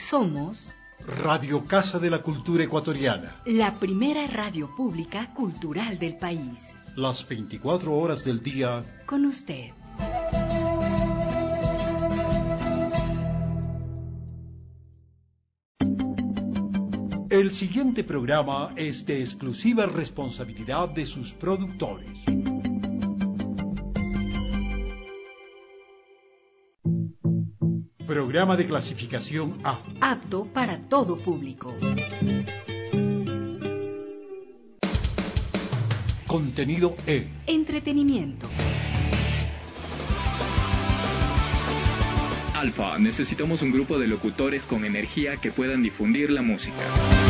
Somos Radio Casa de la Cultura Ecuatoriana, la primera radio pública cultural del país. Las 24 horas del día con usted. El siguiente programa es de exclusiva responsabilidad de sus productores. Programa de clasificación A. Apto para todo público. Contenido E. Entretenimiento. Alfa, necesitamos un grupo de locutores con energía que puedan difundir la música.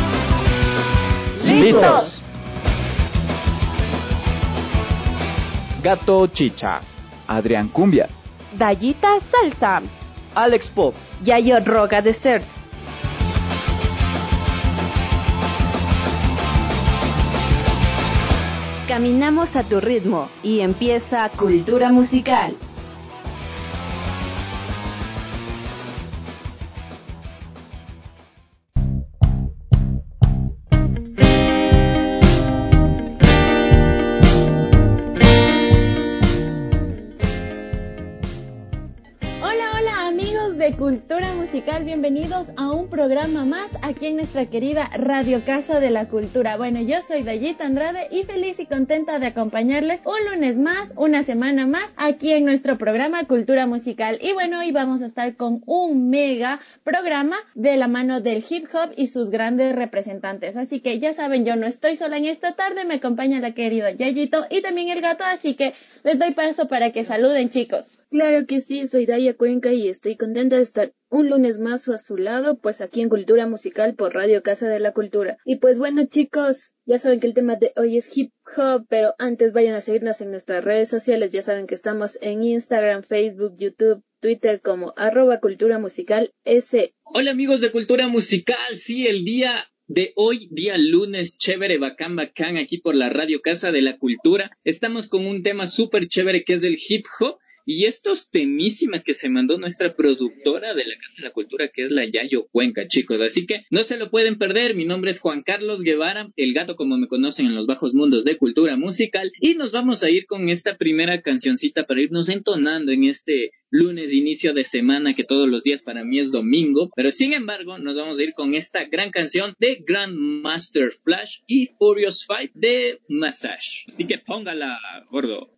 ¡Listos! Gato Chicha, Adrián Cumbia, Dayita Salsa, Alex Pop, Yayo Roga Desserts. Caminamos a tu ritmo y empieza Cultura Musical. Cultura Musical, bienvenidos a un programa más aquí en nuestra querida Radio Casa de la Cultura. Bueno, yo soy Dayita Andrade y feliz y contenta de acompañarles un lunes más, una semana más aquí en nuestro programa Cultura Musical. Y bueno, hoy vamos a estar con un mega programa de la mano del hip hop y sus grandes representantes. Así que ya saben, yo no estoy sola en esta tarde, me acompaña la querida Yayito y también el gato, así que les doy paso para que saluden, chicos. Claro que sí, soy Daya Cuenca y estoy contenta de estar un lunes más a su lado, pues aquí en Cultura Musical por Radio Casa de la Cultura. Y pues bueno, chicos, ya saben que el tema de hoy es hip hop, pero antes vayan a seguirnos en nuestras redes sociales. Ya saben que estamos en Instagram, Facebook, YouTube, Twitter como @culturamusicals. Hola amigos de Cultura Musical, sí, el día de hoy, día lunes, chévere, bacán, aquí por la Radio Casa de la Cultura. Estamos con un tema súper chévere que es del hip hop. Y estos temísimas que se mandó nuestra productora de la Casa de la Cultura, que es la Yayo Cuenca, chicos. Así que no se lo pueden perder. Mi nombre es Juan Carlos Guevara, el gato como me conocen en los bajos mundos de Cultura Musical. Y nos vamos a ir con esta primera cancioncita para irnos entonando en este lunes, inicio de semana, que todos los días para mí es domingo. Pero sin embargo, nos vamos a ir con esta gran canción de Grandmaster Flash y Furious 5 de Massage. Así que póngala, gordo.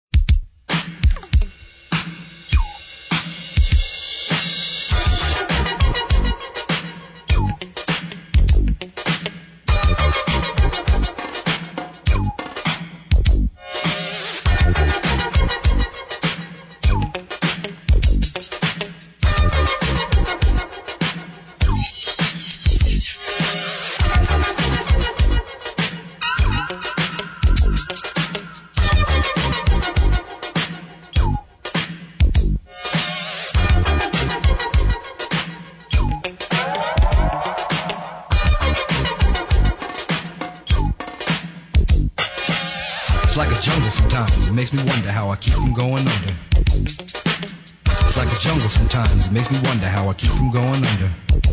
Sometimes it makes me wonder how I keep from going under. It's like a jungle sometimes, it makes me wonder how I keep from going under.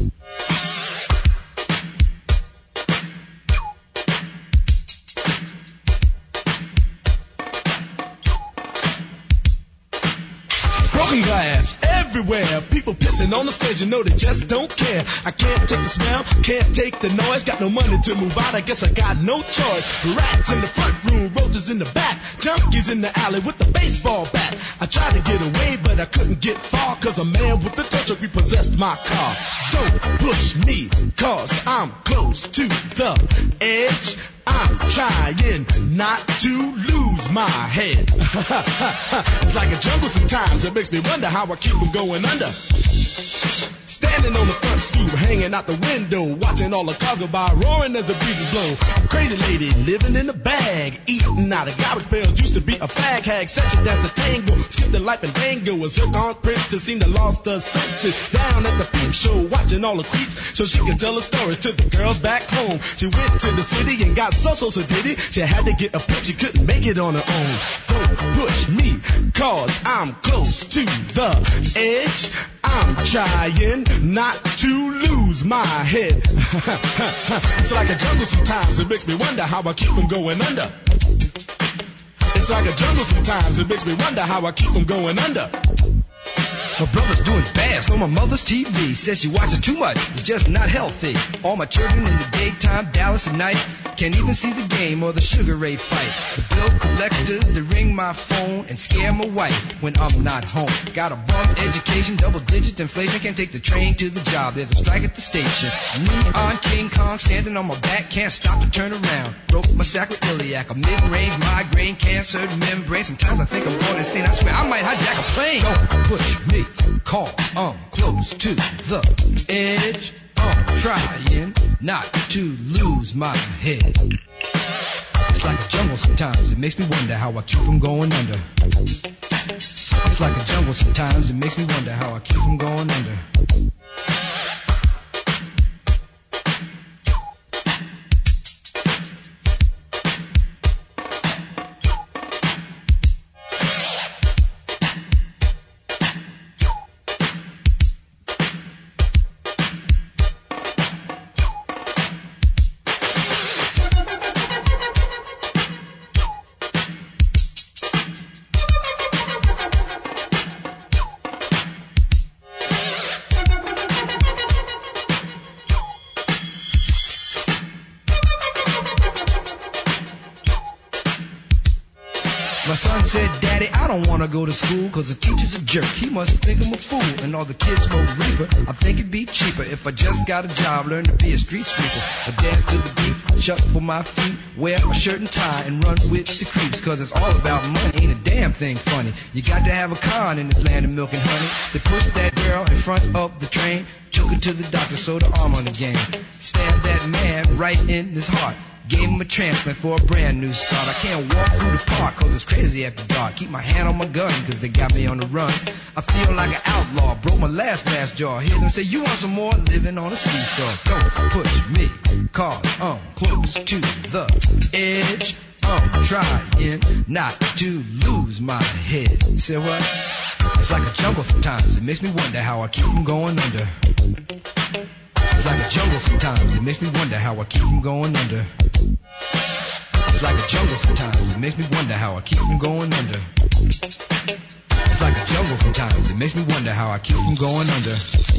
Broken glass everywhere, people pissing on the stage, you know they just don't care. I can't take the smell, can't take the noise, got no money to move out, I guess I got no choice. Rats in the front room, roaches in the back, junkies in the alley with the baseball bat. I tried to get away, but I couldn't get far, cause a man with a tow truck repossessed my car. Don't push me, cause I'm close to the edge. I'm trying not to lose my head. It's like a jungle sometimes, it makes me wonder how I keep from going under. Standing on the front stoop, hanging out the window, watching all the cars go by, roaring as the breezes blow. Crazy lady living in a bag, eating out of garbage pails, used to be a fag hag, such a dance to tango, skipped the life and dango, a zircon princess seemed to lost her senses. Down at the peep show, watching all the creeps, so she could tell her stories to the girls back home. She went to the city and got so did it. She had to get a pimp, she couldn't make it on her own. Don't push me, cause I'm close to the edge. I'm trying not to lose my head. It's like a jungle sometimes, it makes me wonder how I keep from going under. It's like a jungle sometimes, it makes me wonder how I keep from going under. My brother's doing fast on my mother's TV. Says she watches too much, it's just not healthy. All my children in the daytime, Dallas at night. Can't even see the game or the Sugar Ray fight. The bill collectors, they ring my phone and scare my wife when I'm not home. Got a bum education, double-digit inflation. Can't take the train to the job, there's a strike at the station. Me on King Kong, standing on my back, can't stop to turn around. Broke my sacroiliac, a mid-range migraine, cancer membrane. Sometimes I think I'm going insane, I swear I might hijack a plane. Don't push me, cause I'm close to the edge. I'm trying not to lose my head. It's like a jungle sometimes, it makes me wonder how I keep from going under. It's like a jungle sometimes, it makes me wonder how I keep from going under. My son said, Daddy, I don't want to go to school cause the teacher's a jerk. He must think I'm a fool and all the kids smoke reefer. I think it'd be cheaper if I just got a job, learn to be a street sweeper. I dance to the beat, shuffle my feet, wear a shirt and tie and run with the creeps. Cause it's all about money, ain't a damn thing funny. You got to have a con in this land of milk and honey. They pushed that girl in front of the train, took her to the doctor, sewed her arm on the game. Stabbed that man right in his heart. Gave him a transplant for a brand new start. I can't walk through the park cause it's crazy after dark. Keep my hand on my gun cause they got me on the run. I feel like an outlaw, broke my last jaw. Hear them say, you want some more? Living on a seesaw. Don't push me cause I'm close to the edge. I'm trying not to lose my head. Say what? It's like a jungle sometimes, it makes me wonder how I keep from going under. It's like a jungle sometimes, it makes me wonder how I keep from going under. It's like a jungle sometimes, it makes me wonder how I keep from going under. It's like a jungle sometimes, it makes me wonder how I keep from going under.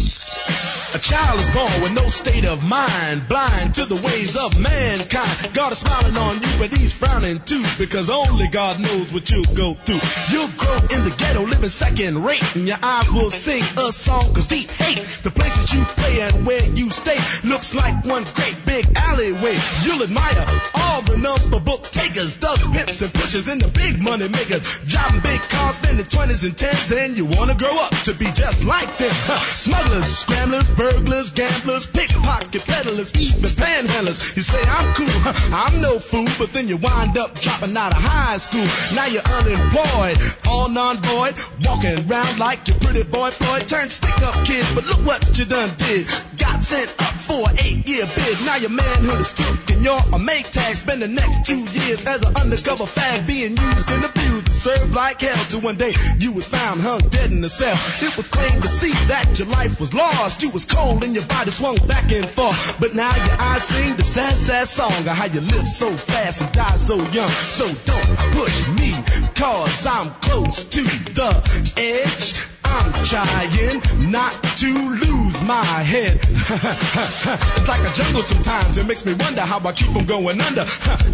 A child is born with no state of mind, blind to the ways of mankind. God is smiling on you, but he's frowning too, because only God knows what you'll go through. You'll grow in the ghetto, living second rate, and your eyes will sing a song of deep hate. The places you play and where you stay looks like one great big alleyway. You'll admire all the number book takers, thugs, pimps, and pushers, and the big money makers, driving big cars, spending 20s and 10s, and you wanna grow up to be just like them. Smugglers, scramblers, burglars, gamblers, pickpocket peddlers, even panhandlers. You say I'm cool, I'm no fool, but then you wind up dropping out of high school. Now you're unemployed, all non-void, walking around like your pretty boy Floyd. Turned stick-up kid, but look what you done did. Got sent up for an 8-year bid. Now your manhood is took and you're a make tag. Spend the next 2 years as an undercover fag, being used and abused, served like hell, till one day you was found hung dead in a cell. It was plain to see that your life was lost. You was cold and your body swung back and forth, but now your eyes sing the sad, sad song of how you live so fast and die so young. So don't push me, cause I'm close to the edge. I'm trying not to lose my head. It's like a jungle sometimes, it makes me wonder how I keep from going under.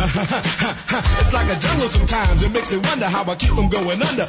It's like a jungle sometimes, it makes me wonder how I keep from going under.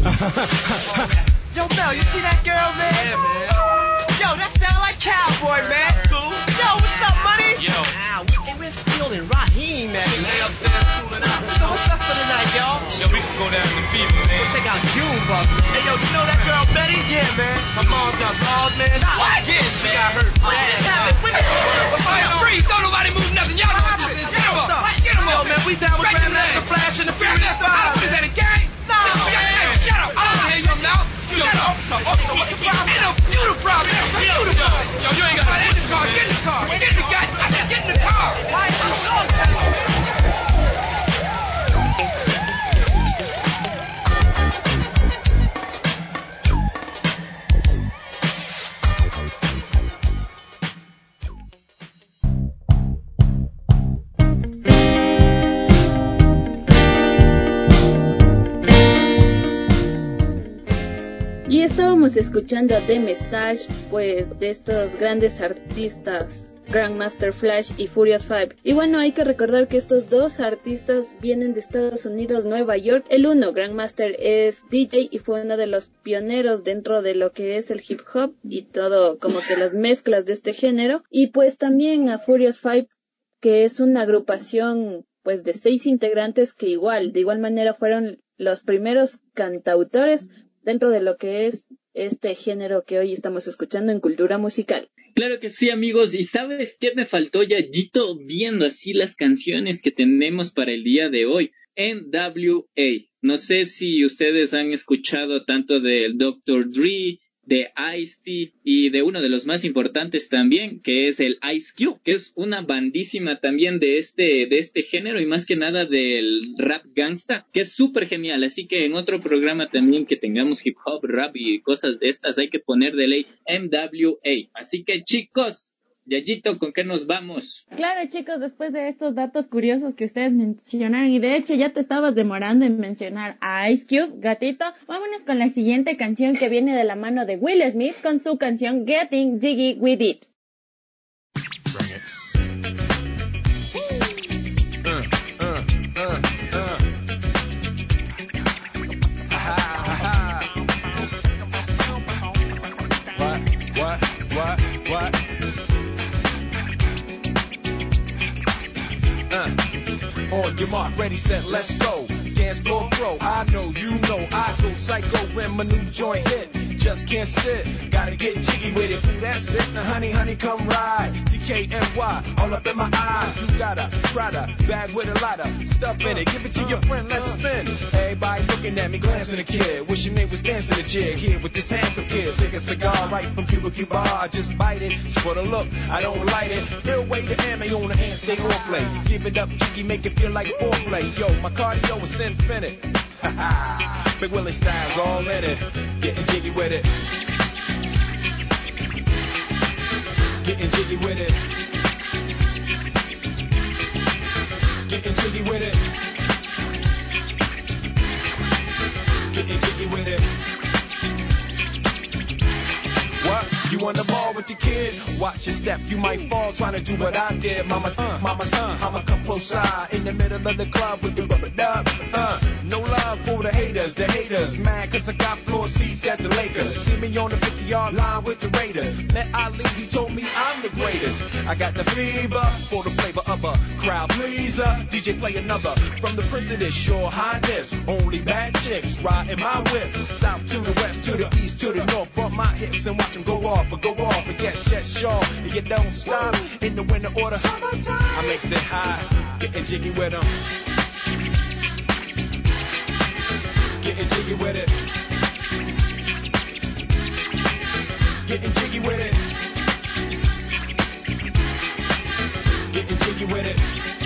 Yo, Mel, you see that girl, man? Yeah, man. Yo, that sound like Cowboy, man. Cool. Yo, what's up, money? Yo. Hey, where's Field and Raheem, man? They upstairs cooling out. So what's up for the night, y'all? Yo, we can go down to the Fever, man. We'll check out Junebug. Hey, yo, you know that girl Betty? Yeah, man. My mom's got balls, man. What? Yeah, she got hurt. What happened? What's going on? Freeze, don't nobody move nothing. Y'all know what this is. Get him up. Get him up. Yo, man, we down with Grandmaster Flash and the Furious Five. What is that, a gang? No, man. Shut up. I don't hear you now. Shut up. Officer, what's the problem? Ain't no computer problem. Yo, you ain't got to get in the car. Get in the car. Get in the gas. I said get in the car. Why is you going? Y estábamos escuchando a The Message, pues de estos grandes artistas, Grandmaster Flash y Furious 5. Y bueno, hay que recordar que estos dos artistas vienen de Estados Unidos, Nueva York. El uno, Grandmaster, es DJ y fue uno de los pioneros dentro de lo que es el hip hop y todo como que las mezclas de este género. Y pues también a Furious 5, que es una agrupación pues de 6 integrantes que de igual manera fueron los primeros cantautores dentro de lo que es este género que hoy estamos escuchando en Cultura Musical. Claro que sí, amigos. ¿Y sabes qué me faltó, Yayito? Viendo así las canciones que tenemos para el día de hoy. NWA. No sé si ustedes han escuchado tanto del Dr. Dre, de Ice-T y de uno de los más importantes también, que es el Ice Cube, que es una bandísima también de este género y más que nada del rap gangsta, que es súper genial. Así que en otro programa también que tengamos hip hop, rap y cosas de estas, hay que poner de ley NWA. Así que, chicos, Yayito, ¿con qué nos vamos? Claro, chicos, después de estos datos curiosos que ustedes mencionaron, y de hecho ya te estabas demorando en mencionar a Ice Cube, gatito, vámonos con la siguiente canción que viene de la mano de Will Smith con su canción Getting Jiggy With It. On your mark, ready, set, let's go. Dance floor pro, I know, you know, I go psycho when my new joint hit. Just can't sit, gotta get jiggy with it. Ooh, that's it, now honey, honey, come ride. DKNY, all up in my eye. You got a Prada bag with a lot of stuff in it. Give it to your friend, let's spin. Everybody looking at me, glancing a kid. Wishing they was dancing a jig here with this handsome kid. Take a cigar right from Cuba Cuba. I just bite it, it's for the look, I don't light it. Ill way to ammo on the hand, stay on play. Give it up, jiggy, make it feel like foreplay. Yo, my cardio is infinite. Big Willie style's all in it. Getting jiggy with it. Getting jiggy with it. Getting jiggy with it. Getting jiggy with it. What? You on the ball with your kid? Watch your step, you might fall trying to do what I did. Mama, I'ma come close side in the middle of the club with the rubber dub. No love for the haters, mad cause I got floor seats at the Lakers. See me on the 50-yard line with the Raiders. Met Ali, he told me I'm the greatest. I got the fever for the flavor of a crowd pleaser. DJ play another from the Prince of this Shore Highness. Only bad chicks riding my whip. South to the west, to the east, to the north. Bump my hips and watch them go off, but yes, sure. And you don't stop in the winter order. I makes it high, getting jiggy with them. Getting jiggy with it. Getting jiggy with it. Getting jiggy with it.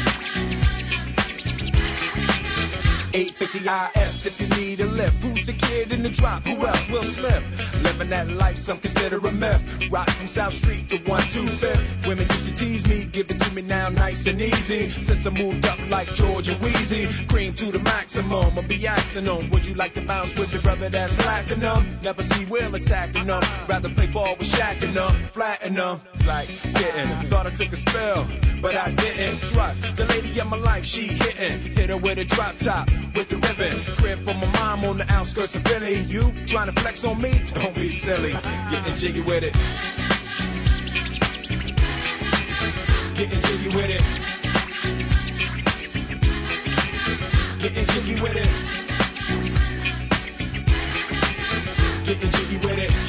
850 IS if you need a lift. Who's the kid in the drop? Who else? Will Smith. Living that life, some consider a myth. Rock from South Street to 125th. Women used to tease me, give it to me now nice and easy. Since I moved up like George and Wheezy, cream to the maximum, I'll be asking them. Would you like to bounce with your brother that's platinum? Never see Will attacking them. Rather play ball with Shaq and them, flatten them. Like getting, thought I took a spell, but I didn't. Trust the lady of my life, she hitting. Hit her with a drop top, with the ribbon. Crib for my mom on the outskirts of Philly. You trying to flex on me? Don't be silly. Getting jiggy with it. Getting jiggy with it. Getting jiggy with it. Getting jiggy with it.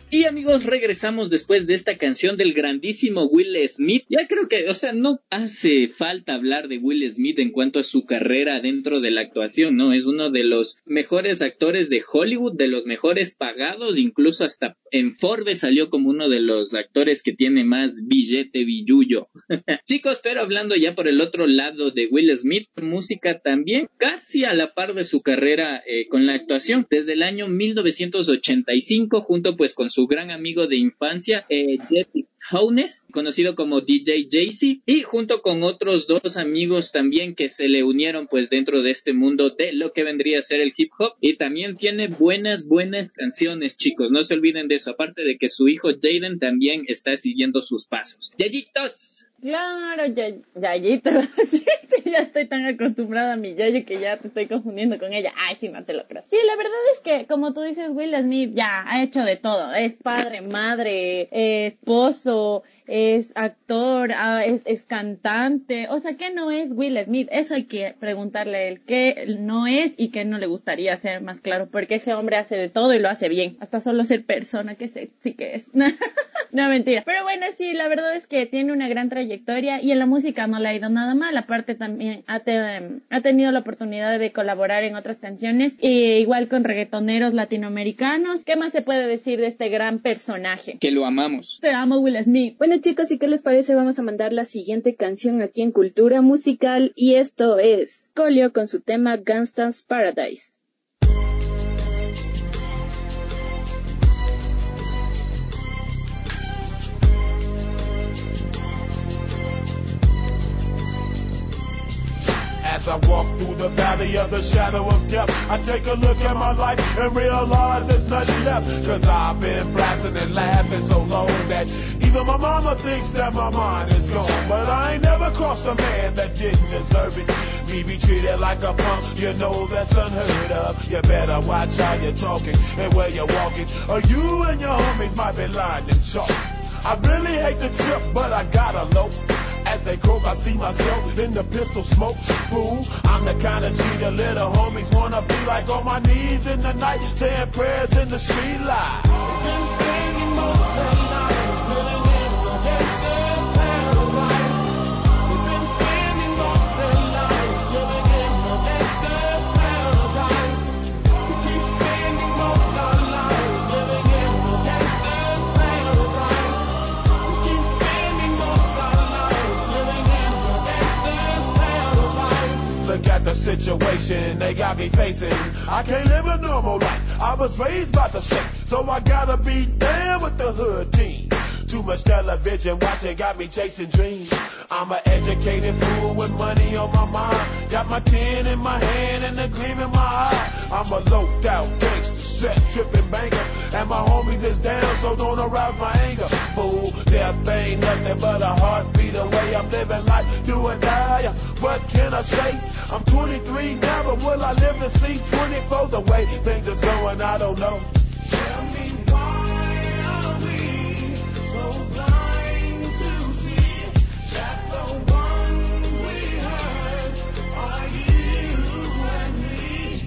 Y amigos, regresamos después de esta canción del grandísimo Will Smith. Ya creo que, no hace falta hablar de Will Smith en cuanto a su carrera dentro de la actuación, ¿no? Es uno de los mejores actores de Hollywood, de los mejores pagados, incluso hasta en Forbes salió como uno de los actores que tiene más billete billullo. Chicos, pero hablando ya por el otro lado de Will Smith, música también casi a la par de su carrera con la actuación. Desde el año 1985, junto pues con su gran amigo de infancia, Jeff Hownes, conocido como DJ Jay-Z, y junto con otros dos amigos también que se le unieron pues dentro de este mundo de lo que vendría a ser el hip hop, y también tiene buenas canciones, chicos, no se olviden de eso, aparte de que su hijo Jaden también está siguiendo sus pasos. ¡Yayitos! Claro, Yayito, ya estoy tan acostumbrada a mi Yayo que ya te estoy confundiendo con ella. Ay, sí, no te lo creo. Sí, la verdad es que, como tú dices, Will Smith ya ha hecho de todo. Es padre, madre, esposo, es actor, es cantante. O sea, ¿qué no es Will Smith? Eso hay que preguntarle a él. ¿Qué no es y qué no le gustaría ser más claro? Porque ese hombre hace de todo y lo hace bien. Hasta solo ser persona, que sí que es. No, mentira. Pero bueno, sí, la verdad es que tiene una gran trayectoria y en la música no le ha ido nada mal. Aparte también ha tenido la oportunidad de colaborar en otras canciones, igual con reggaetoneros latinoamericanos. ¿Qué más se puede decir de este gran personaje? Que lo amamos. Te amo, Will Smith. Bueno, chicos, ¿y qué les parece? Vamos a mandar la siguiente canción aquí en Cultura Musical, y esto es Colio con su tema Gangsta's Paradise. As I walk through the valley of the shadow of death, I take a look at my life and realize there's nothing left. Cause I've been blasting and laughing so long that even my mama thinks that my mind is gone. But I ain't never crossed a man that didn't deserve it. Me be treated like a punk, you know that's unheard of. You better watch how you're talking and where you're walking, or you and your homies might be lying in chalk. I really hate the trip, but I gotta low. As they croak, I see myself in the pistol smoke. Fool, I'm the kind of G the little homies wanna be like, on my knees in the night, saying prayers in the street light. Been spending most of their lives living in a gangster's paradise. We've been spending most of their lives living in a gangster's paradise. We keep spending most of our lives living in a gangster's paradise. We keep spending most of our lives. Look at the situation they got me facing. I can't live a normal life. I was raised by the state, so I gotta be down with the hood team. Too much television watching got me chasing dreams. I'm an educated fool with money on my mind. Got my tin in my hand and a gleam in my eye. I'm a loped out gangster, set tripping banker, and my homies is down, so don't arouse my anger. Fool, death ain't nothing but a heartbeat away. I'm living life, do or die. What can I say? I'm 23 now, but will I live to see 24? The way things is going, I don't know. Tell me why are we so blind to see that the ones we hurt are you and me?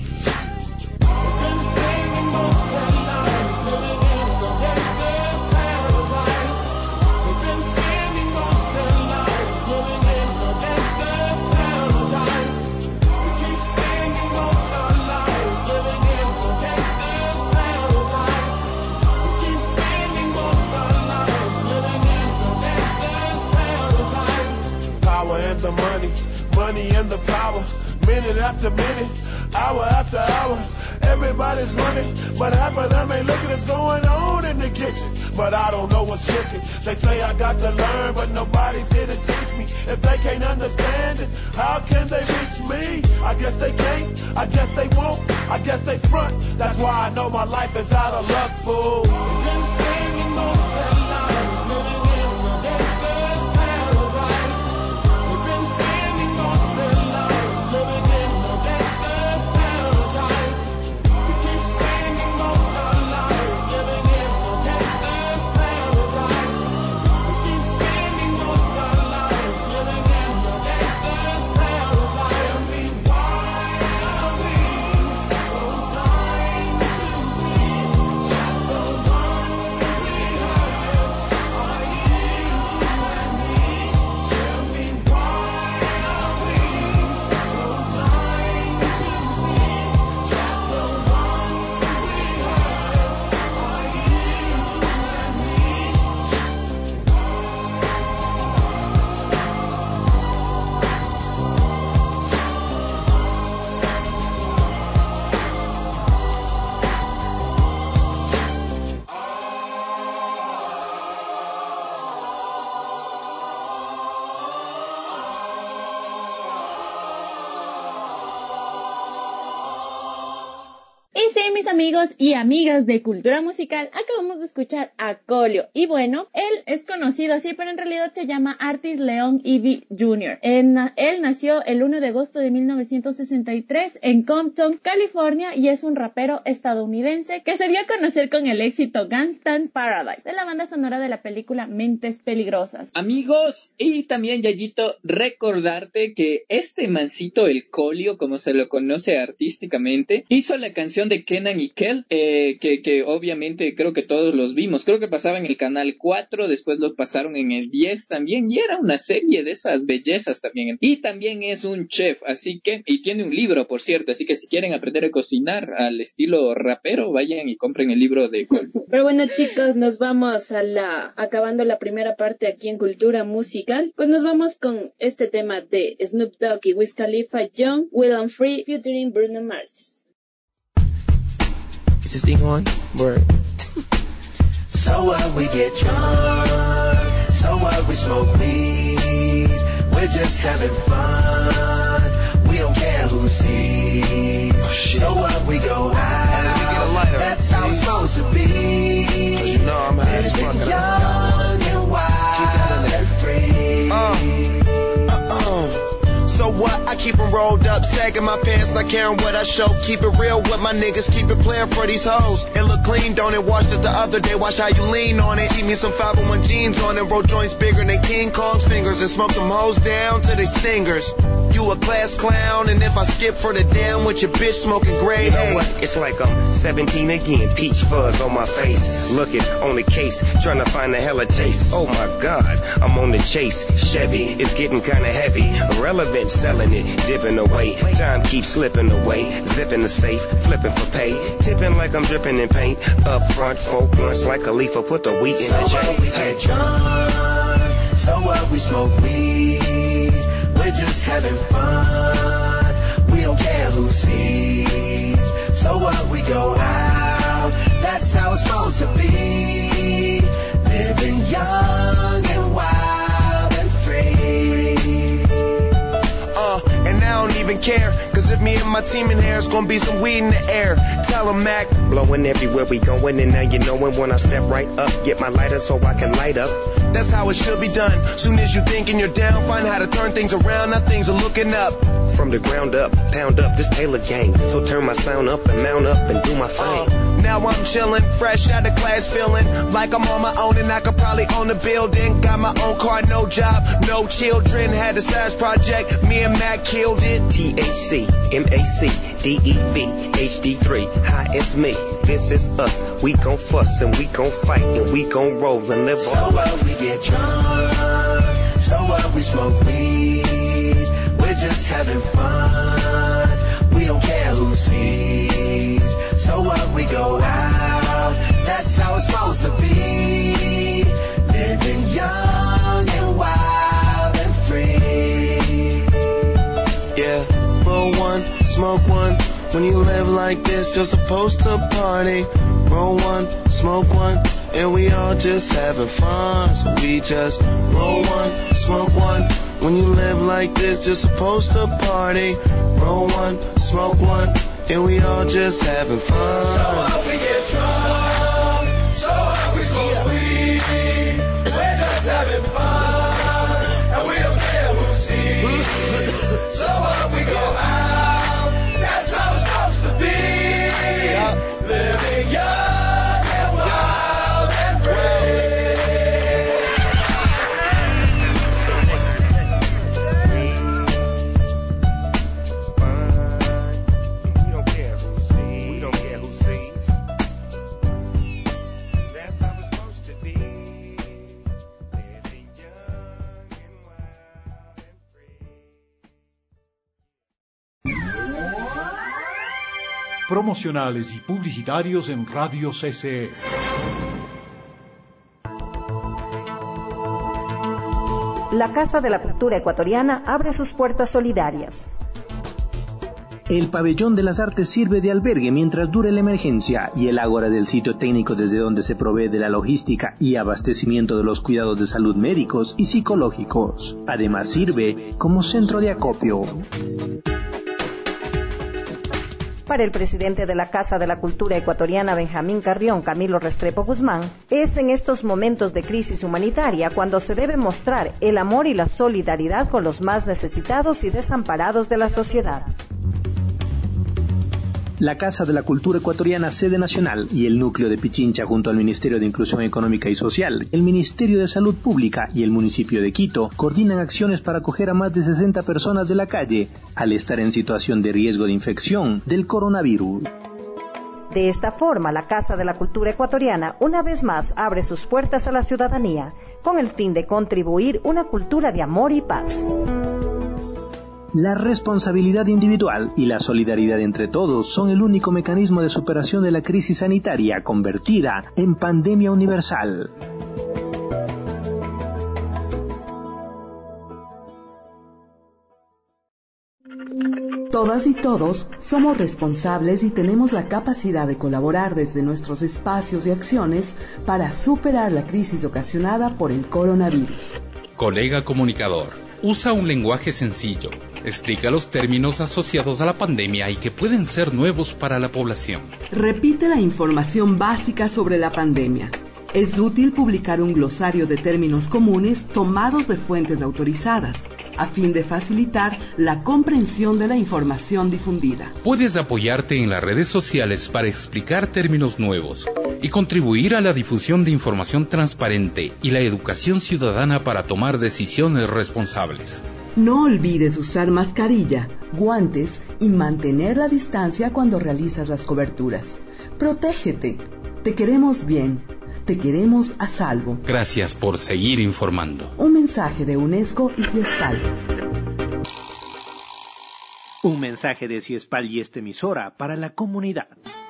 We've been spending most of our lives living in the gangster's paradise. We've been spending most of our lives living in the gangster's paradise. We keep spending most of our lives living in the gangster's paradise. We keep spending most of our lives living in the gangster's paradise. Power and the money and the power. Minute after minute, hour after hour. Everybody's running, but half of them ain't looking what's going on in the kitchen. But I don't know what's cooking. They say I got to learn, but nobody's here to teach me. If they can't understand it, how can they reach me? I guess they can't, I guess they won't, I guess they front. That's why I know my life is out of luck, fool. We've been spending most of our lives living in the gangster's paradise. We've been spending most of our lives living in the gangster's paradise. We keep spending most of our lives living in the gangster's paradise. We keep spending most of our lives living in the gangster's paradise. Tell me why are we so blind to see that the ones amigos y amigas de Cultura Musical, acabamos de escuchar a Colio. Y bueno, él es conocido así, pero en realidad se llama Artis Leon Ivy Jr. Él nació el 1 de agosto de 1963 en Compton, California, y es un rapero estadounidense que se dio a conocer con el éxito Gangsta's Paradise, de la banda sonora de la película Mentes Peligrosas. Amigos, y también, Yayito, recordarte que este mancito, el Colio, como se lo conoce artísticamente, hizo la canción de Kenan y Kel, que obviamente creo que todos los vimos. Creo que pasaba en el canal 4, después lo pasaron en el 10 también, y era una serie de esas bellezas también. Y también es un chef, así que, y tiene un libro, por cierto, así que si quieren aprender a cocinar al estilo rapero, vayan y compren el libro de Colio. Pero bueno, chicos, nos vamos acabando la primera parte aquí en Cultura Musical. Pues nos vamos con este tema de Snoop Dogg y Wiz Khalifa, Young, Wild and Free, featuring Bruno Mars. Is this thing on? Word. So what, we get drunk. So what, we smoke weed. We're just having fun. We don't care who sees. Oh, shit. So what, we go out. That's how it's supposed to be. 'Cause you know I'm high as fuck. Young and wild and free. So what? I keep them rolled up, sagging my pants, not caring what I show. Keep it real with my niggas, keep it playing for these hoes. It look clean, don't it? Washed it the other day, watch how you lean on it. Eat me some 501 jeans on it, roll joints bigger than King Kong's fingers, and smoke them hoes down to they stingers. You a class clown, and if I skip for the damn with your bitch smoking gray. You know what? It's like I'm 17 again, peach fuzz on my face. Looking on the case, trying to find a hella taste. Oh my God, I'm on the chase. Chevy, it's getting kinda heavy. Irrelevant, selling it, dipping away. Time keeps slipping away. Zipping the safe, flipping for pay. Tipping like I'm dripping in paint. Up front, 4 blunts like a leaf. Put the wheat in the So J. what, we get drunk. So what, we smoke weed. We're just having fun. We don't care who sees. So what, we go out. That's how it's supposed to be. Living young and wild and free. And I don't even care, cause if me and my team in here, it's gonna be some weed in the air. Tell 'em, Mac. Blowing everywhere we going, and now you knowin' when I step right up. Get my lighter so I can light up. That's how it should be done. Soon as you thinking you're down, find how to turn things around. Now things are looking up. From the ground up, pound up this Taylor gang. So turn my sound up and mount up and do my thing. Now I'm chillin', fresh out of class, feeling like I'm on my own and I could probably own a building. Got my own car, no job, no children. Had a size project, me and Mac killed it. THC, MAC, DEV, HD3, hi, it's me. This is us. We gon' fuss and we gon' fight and we gon' roll and live So on. what, we get drunk. So what, we smoke weed. We're just having fun. We don't care who sees. So what, we go out. That's how it's supposed to be. Living young and wild and free. Yeah, roll one, smoke one. When you live like this, you're supposed to party. Roll one, smoke one, and we all just having fun. So we just roll one, smoke one. When you live like this, you're supposed to party. Roll one, smoke one, and we all just having fun. So what, we get drunk. So what, we smoke weed. We're just having fun. And we don't care who sees. So what, we go out. That's how it's supposed to be. Living young and wild and free. We don't care who sees. We don't care who sees. That's how it's supposed to be. Living young and wild and free. Promocionales y publicitarios en Radio CCE. La Casa de la Cultura Ecuatoriana abre sus puertas solidarias. El Pabellón de las Artes sirve de albergue mientras dure la emergencia y el ágora del sitio técnico desde donde se provee de la logística y abastecimiento de los cuidados de salud médicos y psicológicos. Además sirve como centro de acopio. Para el presidente de la Casa de la Cultura Ecuatoriana, Benjamín Carrión, Camilo Restrepo Guzmán, es en estos momentos de crisis humanitaria cuando se debe mostrar el amor y la solidaridad con los más necesitados y desamparados de la sociedad. La Casa de la Cultura Ecuatoriana, sede nacional, y el núcleo de Pichincha junto al Ministerio de Inclusión Económica y Social, el Ministerio de Salud Pública y el municipio de Quito coordinan acciones para acoger a más de 60 personas de la calle al estar en situación de riesgo de infección del coronavirus. De esta forma, la Casa de la Cultura Ecuatoriana una vez más abre sus puertas a la ciudadanía con el fin de contribuir una cultura de amor y paz. La responsabilidad individual y la solidaridad entre todos son el único mecanismo de superación de la crisis sanitaria convertida en pandemia universal. Todas y todos somos responsables y tenemos la capacidad de colaborar desde nuestros espacios y acciones para superar la crisis ocasionada por el coronavirus. Colega comunicador, usa un lenguaje sencillo. Explica los términos asociados a la pandemia y que pueden ser nuevos para la población. Repite la información básica sobre la pandemia. Es útil publicar un glosario de términos comunes tomados de fuentes autorizadas, a fin de facilitar la comprensión de la información difundida. Puedes apoyarte en las redes sociales para explicar términos nuevos y contribuir a la difusión de información transparente y la educación ciudadana para tomar decisiones responsables. No olvides usar mascarilla, guantes y mantener la distancia cuando realizas las coberturas. Protégete. Te queremos bien. Te queremos a salvo. Gracias por seguir informando. Un mensaje de UNESCO y CIESPAL. Un mensaje de CIESPAL y esta emisora para la comunidad.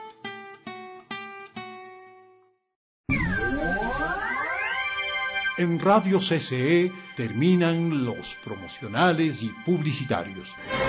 En Radio CCE terminan los promocionales y publicitarios.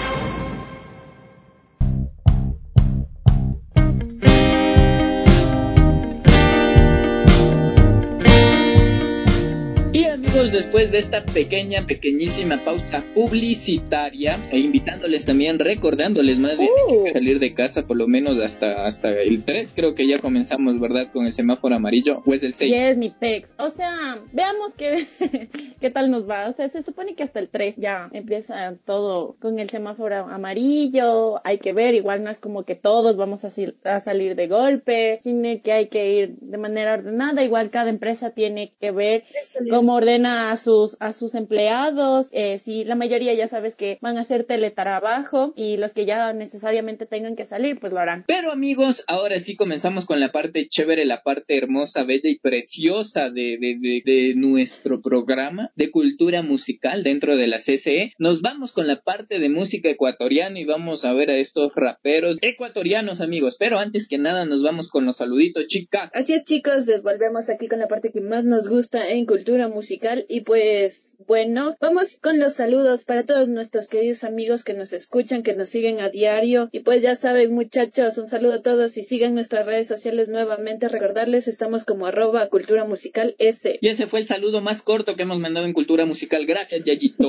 Después de esta pequeñísima pausa publicitaria e invitándoles también, recordándoles más bien que salir de casa por lo menos hasta el 3, creo que ya comenzamos, ¿verdad? Con el semáforo amarillo, o es el 6. Yes, mi pex, o sea, veamos qué tal nos va, o sea, se supone que hasta el 3 ya empieza todo con el semáforo amarillo, hay que ver, igual no es como que todos vamos a salir de golpe, sino que hay que ir de manera ordenada, igual cada empresa tiene que ver cómo ordena a sus empleados, si la mayoría ya sabes que van a hacer teletrabajo y los que ya necesariamente tengan que salir pues lo harán. Pero amigos, ahora sí comenzamos con la parte chévere, la parte hermosa, bella y preciosa de nuestro programa de cultura musical dentro de la CCE. Nos vamos con la parte de música ecuatoriana y vamos a ver a estos raperos ecuatorianos, amigos, pero antes que nada nos vamos con los saluditos, chicas. Así es, chicos, volvemos aquí con la parte que más nos gusta en cultura musical. Y pues bueno, vamos con los saludos para todos nuestros queridos amigos que nos escuchan, que nos siguen a diario. Y pues ya saben, muchachos, un saludo a todos y sigan nuestras redes sociales nuevamente. Recordarles, estamos como @culturamusicales. Y ese fue el saludo más corto que hemos mandado en Cultura Musical. Gracias, Yayito.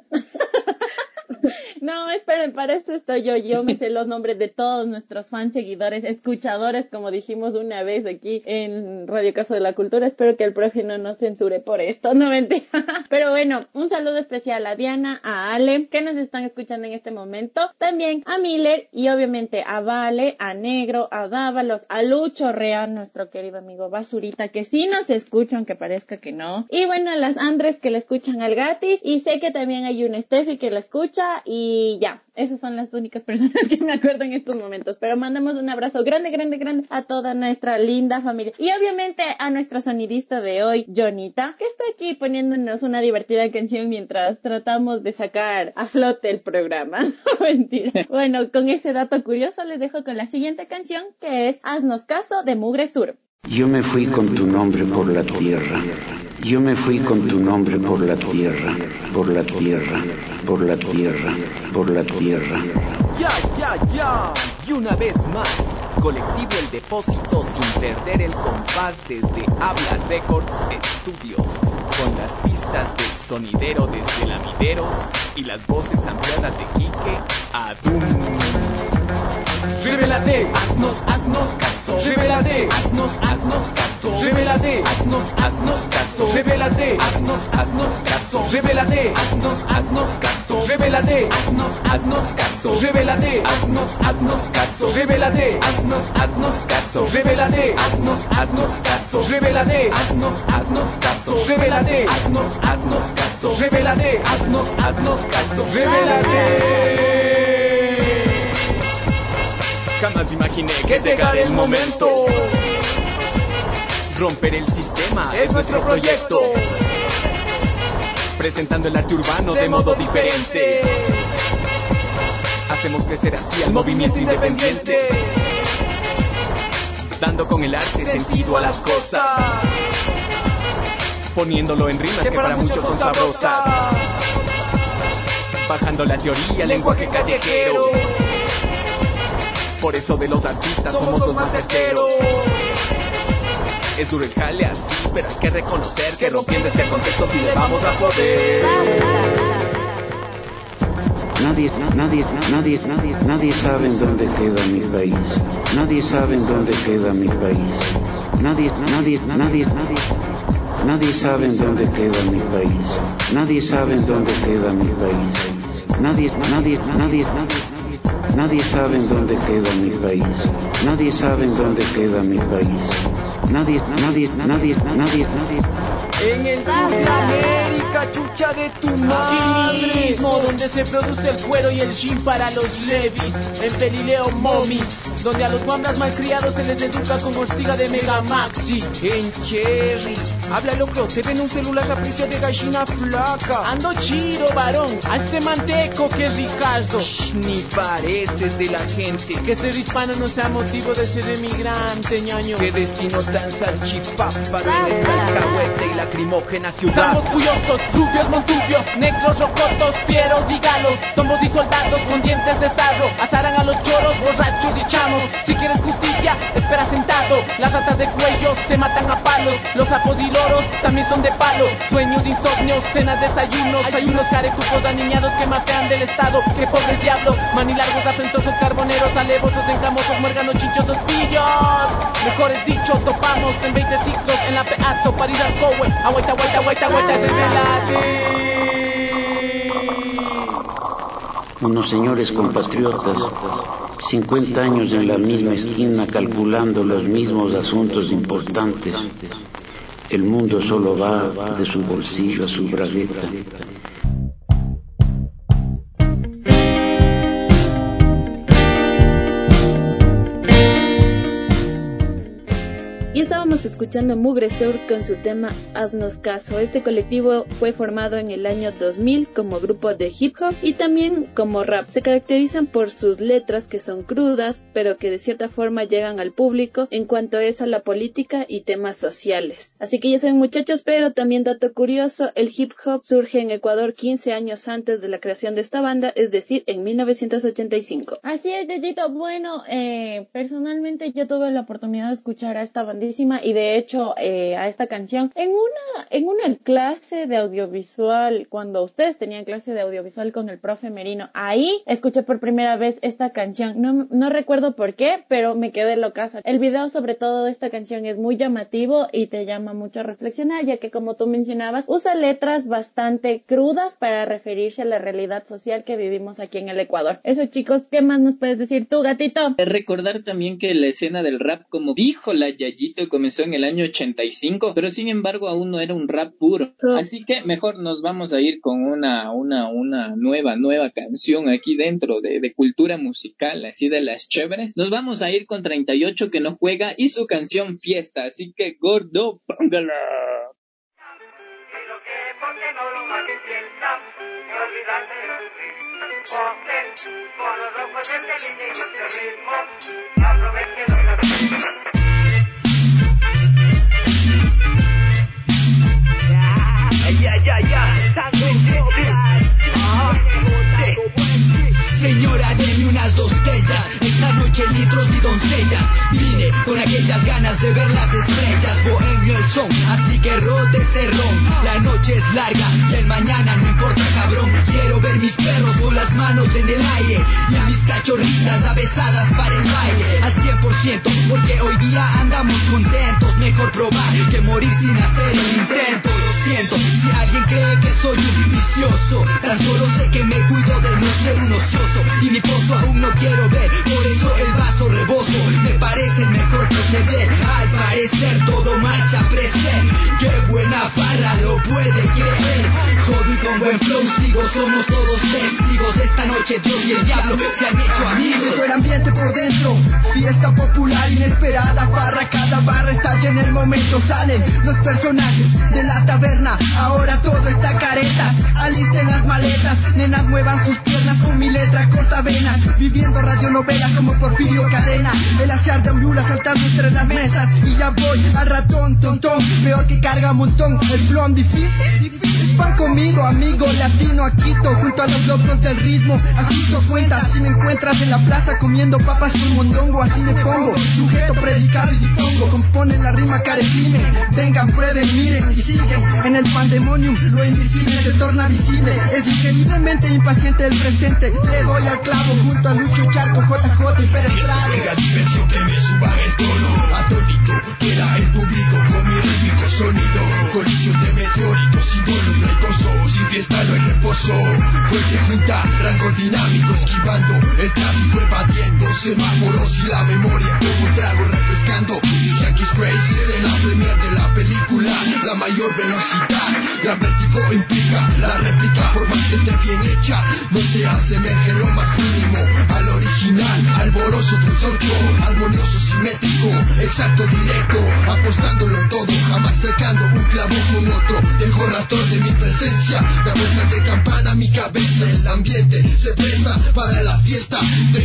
No, esperen, para esto estoy yo me sé los nombres de todos nuestros fans, seguidores, escuchadores, como dijimos una vez aquí en Radio Casa de la Cultura. Espero que el profe no nos censure por esto, no mentira. Pero bueno, un saludo especial a Diana, a Ale, que nos están escuchando en este momento, también a Miller y obviamente a Vale, a Negro, a Dávalos, a Lucho Real, nuestro querido amigo Basurita, que sí nos escucha, aunque parezca que no. Y bueno, a las Andres que le escuchan al Gatis, y sé que también hay un Steffi que la escucha, y ya, esas son las únicas personas que me acuerdo en estos momentos, pero mandamos un abrazo grande a toda nuestra linda familia, y obviamente a nuestra sonidista de hoy, Jonita, que está aquí poniéndonos una divertida canción mientras tratamos de sacar a flote el programa. No, mentira. Bueno, con ese dato curioso les dejo con la siguiente canción, que es Haznos Caso de Mugre Sur. Yo me fui con tu nombre por la tierra. Yo me fui con tu nombre por la tierra, por la tierra, por la tierra, por la tierra. Ya, y una vez más, Colectivo El Depósito sin perder el compás desde Habla Records Studios, con las pistas del sonidero desde Lamideros y las voces ampliadas de Quique Adum. revélate, haznos caso, revélate, haznos caso, revélate, haznos caso, revélate, haznos caso, revélate, haznos caso, revélate, haznos caso, revélate, haznos caso, revélate, haznos caso, revélate, haznos caso, revélate, haznos caso, revélate, haznos caso, revélate, haznos caso, revélate. Jamás imaginé que llegara el momento. Romper el sistema es nuestro proyecto. Presentando el arte urbano de modo diferente. Hacemos crecer así al movimiento independiente. Dando con el arte sentido a las cosas. Poniéndolo en rimas que para muchos son sabrosas. Bajando la teoría, lenguaje callejero. Por eso de los artistas somos los más certeros. Es duro el jale así, pero hay que reconocer que rompiendo este contexto sí le vamos a poder. Nadie sabe en dónde queda mi país. Nadie sabe en dónde queda mi país. Nadie sabe en dónde queda mi país. Nadie sabe en dónde queda mi país. Nadie sabe en dónde queda mi país. Nadie sabe en dónde queda mi país. Nadie. En el sur de América, chucha de tu madre. Aquí mismo, donde se produce el cuero y el jean para los levis. En Pelileo Momi, donde a los guambras malcriados se les educa con hostiga de Mega Maxi. En Cherry, habla locro, te ven un celular a precio de gallina flaca. Ando chido, varón, a este manteco que es Ricardo. Ni pareces de la gente. Que ser hispano no sea motivo de ser emigrante, ñaño. Qué destino tan salchipapa, donde está el cahuete y lacrimógena ciudad. Somos curiosos, rubios, montubios, negros, rocotos, fieros y galos. Tombos y soldados con dientes de sarro. Asarán a los choros, borrachos y chamos. Si quieres justicia, espera sentado. Las ratas de cuello se matan a palos. Los sapos y loros también son de palo. Sueños, insomnios, cenas, desayunos. Hay unos caretucos aniñados que matean del estado. Que pobres diablos, manilargos, acentosos, carboneros, alevosos, encamosos, muérganos, chinchosos, pillos. Mejores dicho, topamos en 20 ciclos en la peazo para ir al cowe. Agüita, revelate. Unos señores compatriotas, 50 años en la misma esquina calculando los mismos asuntos importantes. El mundo solo va de su bolsillo a su bragueta. Y estábamos escuchando Mugre Sur con su tema Haznos Caso. Este colectivo fue formado en el año 2000 como grupo de hip hop y también como rap. Se caracterizan por sus letras que son crudas, pero que de cierta forma llegan al público en cuanto es a la política y temas sociales. Así que ya saben, muchachos, pero también dato curioso, el hip hop surge en Ecuador 15 años antes de la creación de esta banda, es decir, en 1985. Así es, Yayito. Bueno, personalmente yo tuve la oportunidad de escuchar a esta bandita y de hecho a esta canción en una clase de audiovisual, cuando ustedes tenían clase de audiovisual con el profe Merino, ahí escuché por primera vez esta canción. No recuerdo por qué, pero me quedé locaza. El video sobre todo de esta canción es muy llamativo y te llama mucho a reflexionar, ya que como tú mencionabas, usa letras bastante crudas para referirse a la realidad social que vivimos aquí en el Ecuador. Eso, chicos, ¿qué más nos puedes decir tú, gatito? Recordar también que la escena del rap, como dijo la Yayito, comenzó en el año 85, pero sin embargo aún no era un rap puro. Así que mejor nos vamos a ir con una nueva canción aquí dentro de cultura musical, así de las chéveres. Nos vamos a ir con 38 que no juega y su canción Fiesta, así que gordo, póngala. Señora, deme unas 2 tellas, esta noche litros y doncellas. Vine con aquellas ganas ganas de ver las estrellas, bohemio el son, así que rote ese ron. La noche es larga y el mañana no importa, cabrón. Quiero ver mis perros con las manos en el aire y a mis cachorritas avesadas para el baile al 100%, porque hoy día andamos contentos. Mejor probar que morir sin hacer el intento. Lo siento si alguien cree que soy un vicioso, tan solo sé que me cuido de no ser un ocioso y mi pozo aún no quiero ver, por eso el vaso reboso. Me parece el mejor proceder, al parecer todo marcha presente. Qué buena farra, lo puede creer. Jodo y con buen flow sigo, somos todos testigos. Esta noche Dios y el diablo se han hecho amigos. Siento el ambiente por dentro, fiesta popular inesperada, farra, cada barra estalla en el momento. Salen los personajes de la taberna, ahora todo está caretas. Alisten las maletas, nenas muevan sus piernas con mi letra corta venas. Viviendo radionovelas como Porfirio Cadena, el hacer de Ambula saltando entre las mesas. Y ya voy al ratón, tontón, peor que carga montón. El plom difícil, es pan comido, amigo latino a Quito, junto a los locos del ritmo. Ajusto cuentas, si me encuentras en la plaza comiendo papas con mondongo, así me pongo, sujeto, predicado y dipongo. Componen la rima carecime, vengan, prueben, miren y siguen. En el pandemonium lo invisible se torna visible. Es increíblemente impaciente el presente. Le doy al clavo junto a Lucho Charco, JJ y Pérez Prado. Venga diversión que me suba el tono, atónito queda el público con mi rítmico sonido. Colisión de meteoritos, sin dolor no hay gozo, sin fiesta no hay reposo. Fuerte junta, rango dinámico, esquivando el tráfico, evadiendo semáforos y la memoria como un trago refrescando. Jackie's Crazy en la premier de la película, la mayor velocidad, gran vértigo implica la réplica, por más que esté bien hecha, no se asemeje lo más mínimo al original. Alboroso 3-8, armonioso, simétrico, exacto, directo, apostándolo todo, jamás sacando un clavo con otro. Dejo rastro de mi presencia, la vuelta de campana, mi cabeza, el ambiente se presta para la fiesta.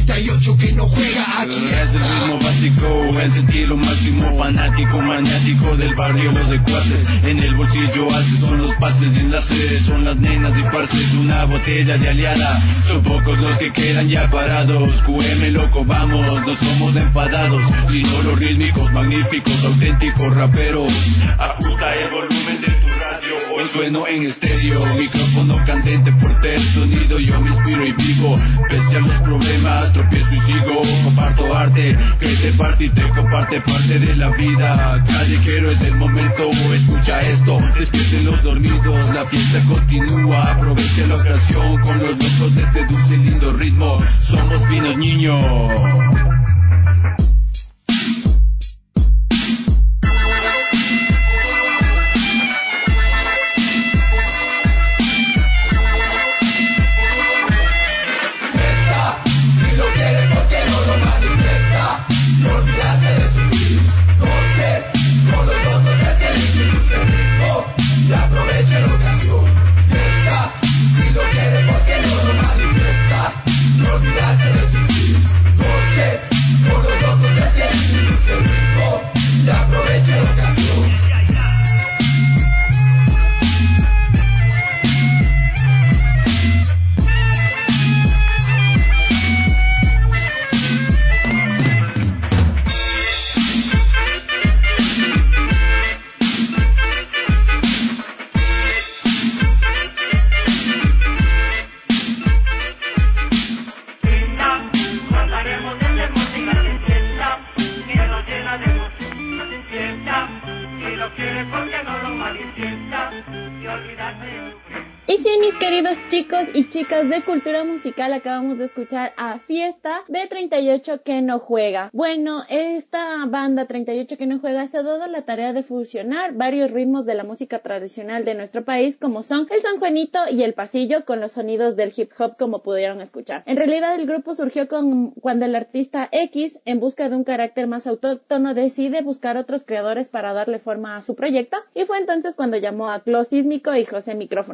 38 que no juega, aquí es el ritmo básico, el sentido máximo, fanático, maniático del barrio, los secuaces en el bolsillo haces, son los pases de enlace, son las nenas y parces, una botella de aliada, son pocos los que quedan ya parados. QM loco, vamos, no somos enfadados, sino los rítmicos, magníficos, auténticos raperos. Ajusta el volumen de tu radio, hoy sueno en estéreo, micrófono candente, fuerte el sonido, yo me inspiro y vivo, pese a los problemas, tropiezo y sigo, comparto arte, que te parte y te comparte parte de la vida. Callejero es el momento, escucha esto, despierten los dormidos, la fiesta continúa, aprovecha la ocasión con los locos de este dulce lindo ritmo, somos finos niños. Chicas de Cultura Musical, acabamos de escuchar a Fiesta de 38 que no juega. Bueno, esta banda 38 que no juega se ha dado la tarea de fusionar varios ritmos de la música tradicional de nuestro país, como son el San Juanito y el pasillo, con los sonidos del hip hop, como pudieron escuchar. En realidad el grupo surgió cuando el artista X, en busca de un carácter más autóctono, decide buscar otros creadores para darle forma a su proyecto, y fue entonces cuando llamó a Clo Sísmico y José Micrófono. Y en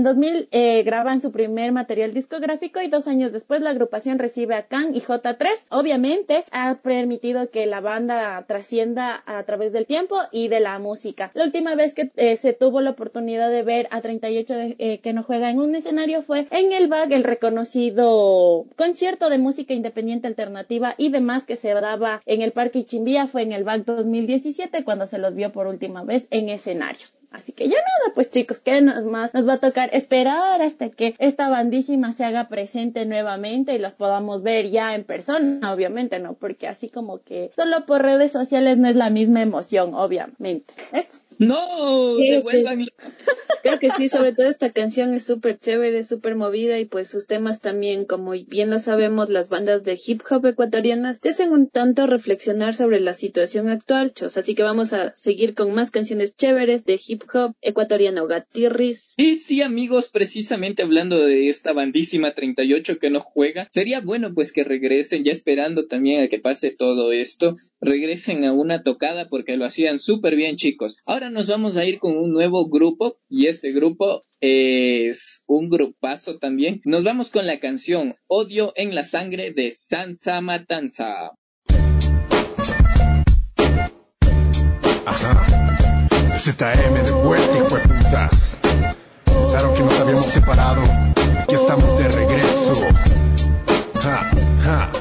2000 graban su primer material discográfico y 2 años después la agrupación recibe a Can y J3. Obviamente ha permitido que la banda trascienda a través del tiempo y de la música. La última vez que se tuvo la oportunidad de ver a 38 que no juega en un escenario fue en el BAG, el reconocido concierto de música independiente alternativa y demás que se daba en el Parque Ichimbía. Fue en el BAG 2017 cuando se los vio por última vez en escenario. Así que ya nada, pues chicos, ¿qué más nos va a tocar? Esperar hasta que esta bandísima se haga presente nuevamente y los podamos ver ya en persona, obviamente, ¿no? Porque así como que solo por redes sociales no es la misma emoción, obviamente. Eso. No, devuelvan. Creo que sí, sobre todo esta canción es súper chévere, súper movida y pues sus temas también, como bien lo sabemos, las bandas de hip hop ecuatorianas te hacen un tanto reflexionar sobre la situación actual, chos. Así que vamos a seguir con más canciones chéveres de hip hop ecuatoriano. Gatirris. Sí, amigos, precisamente hablando de esta bandísima 38 que no juega, sería bueno pues que regresen, ya esperando también a que pase todo esto, regresen a una tocada porque lo hacían súper bien, chicos. Ahora nos vamos a ir con un nuevo grupo y este grupo es un grupazo también. Nos vamos con la canción Odio en la Sangre de Santa Matanza. Ajá, ZM de vuelta, hijo de putas. Pensaron que nos habíamos separado, aquí estamos de regreso. Ja, ja.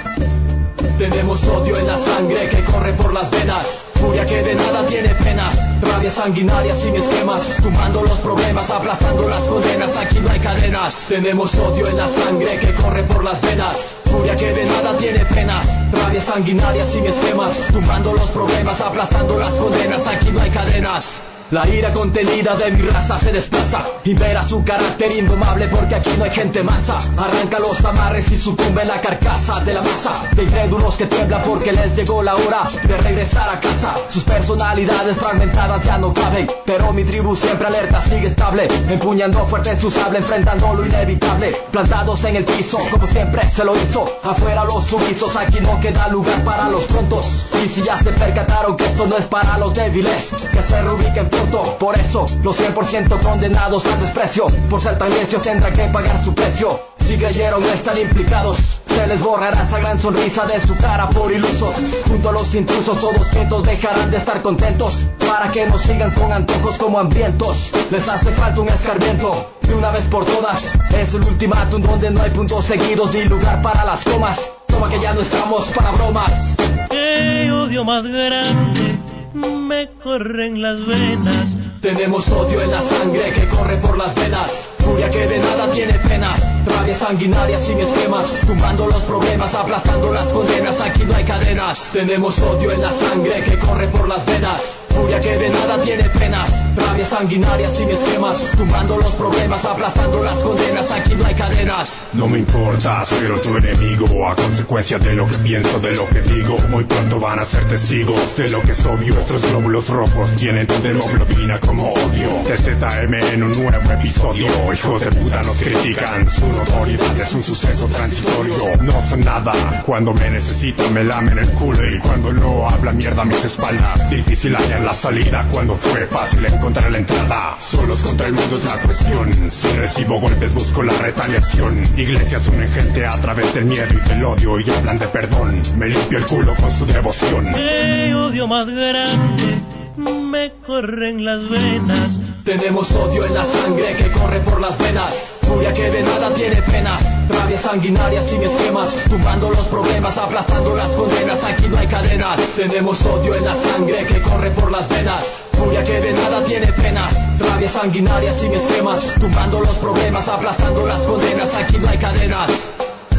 Tenemos odio en la sangre que corre por las venas, furia que de nada tiene penas, rabia sanguinaria sin esquemas, tumbando los problemas, aplastando las condenas, aquí no hay cadenas. Tenemos odio en la sangre que corre por las venas, furia que de nada tiene penas, rabia sanguinaria sin esquemas, tumbando los problemas, aplastando las condenas, aquí no hay cadenas. La ira contenida de mi raza se desplaza, impera su carácter indomable porque aquí no hay gente mansa. Arranca los amarres y sucumbe la carcasa de la masa de incrédulos que tiemblan porque les llegó la hora de regresar a casa. Sus personalidades fragmentadas ya no caben, pero mi tribu siempre alerta sigue estable, empuñando fuerte su sable, enfrentando lo inevitable, plantados en el piso como siempre se lo hizo. Afuera los sumisos, aquí no queda lugar para los tontos. Y si ya se percataron que esto no es para los débiles, que se reubiquen pronto. Por eso los 100% condenados al desprecio, por ser tan necios tendrán que pagar su precio. Si creyeron no están implicados, se les borrará esa gran sonrisa de su cara por ilusos. Junto a los intrusos todos quietos dejarán de estar contentos, para que no sigan con antojos como hambrientos. Les hace falta un escarmiento de una vez por todas, es el ultimátum donde no hay puntos seguidos ni lugar para las comas. Toma que ya no estamos para bromas. ¡Qué odio más grande me corre en las venas! Tenemos odio en la sangre que corre por las venas, furia que de nada tiene penas, rabia sanguinaria sin esquemas, tumbando los problemas, aplastando las condenas, aquí no hay cadenas. Tenemos odio en la sangre que corre por las venas, furia que de nada tiene penas, rabia sanguinaria sin esquemas, tumbando los problemas, aplastando las condenas, aquí no hay cadenas. No me importa, pero tu enemigo, a consecuencia de lo que pienso, de lo que digo, muy pronto van a ser testigos de lo que es obvio. Estos glóbulos rojos tienen tanta hemoglobina como odio. TZM en un nuevo episodio. Hijos de puta nos critican, su notoriedad es un suceso transitorio. No son nada, cuando me necesitan me lamen el culo, y cuando no hablan mierda a mis espaldas. Difícil hallar la salida cuando fue fácil encontrar la entrada. Solos contra el mundo es la cuestión, si recibo golpes busco la retaliación. Iglesias unen gente a través del miedo y del odio, y hablan de perdón, me limpio el culo con su devoción. ¡Qué odio más grande me corre en las venas! Tenemos odio en la sangre que corre por las venas, furia que de nada tiene penas, rabia sanguinaria sin esquemas, tumbando los problemas, aplastando las condenas, aquí no hay cadenas. Tenemos odio en la sangre que corre por las venas, furia que de nada tiene penas, rabia sanguinaria sin esquemas, tumbando los problemas, aplastando las condenas, aquí no hay cadenas.